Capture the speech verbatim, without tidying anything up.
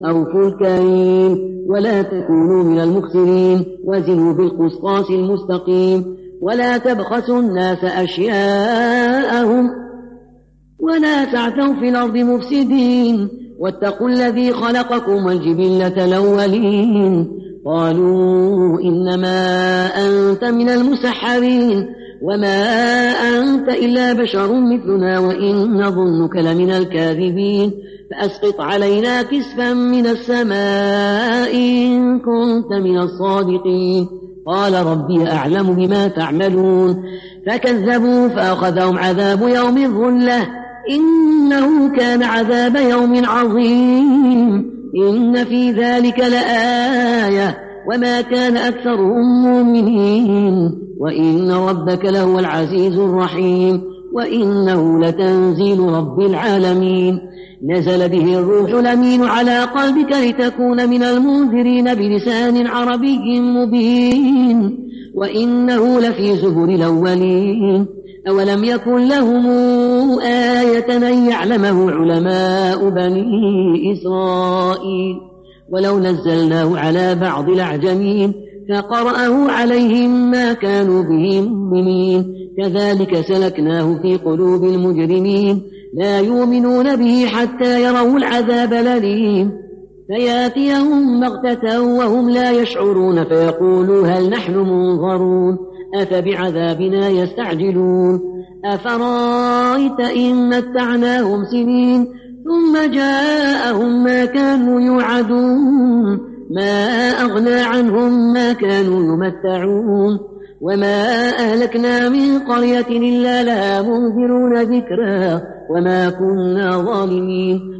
أوفوا الكيل ولا تكونوا من المخسرين وزنوا بالقسطاس المستقيم ولا تبخسوا الناس أشياءهم ولا تعثوا في الأرض مفسدين واتقوا الذي خلقكم والجبلة الأولين قالوا إنما أنت من المسحرين وما أنت إلا بشر مثلنا وإن نظنك لمن الكاذبين فأسقط علينا كسفا من السماء إن كنت من الصادقين قال ربي أعلم بما تعملون فكذبوا فأخذهم عذاب يوم الظلة إنه كان عذاب يوم عظيم إن في ذلك لآية وما كان أكثرهم مؤمنين وإن ربك لهو العزيز الرحيم وإنه لتنزيل رب العالمين نزل به الروح الأمين على قلبك لتكون من المنذرين بلسان عربي مبين وإنه لفي زبر الأولين أولم يكن لهم آية أن يعلمه علماء بني إسرائيل ولو نزلناه على بعض الأعجمين فقرأه عليهم ما كانوا به مؤمنين كذلك سلكناه في قلوب المجرمين لا يؤمنون به حتى يروا العذاب الأليم فياتيهم بغتة وهم لا يشعرون فيقولوا هل نحن منظرون أفبعذابنا يستعجلون أفرأيت إن متعناهم سنين ثم جاءهم ما كانوا يوعدون ما أغنى عنهم ما كانوا يمتعون وما أهلكنا من قرية إلا لها منذرون ذكرا وما كنا ظالمين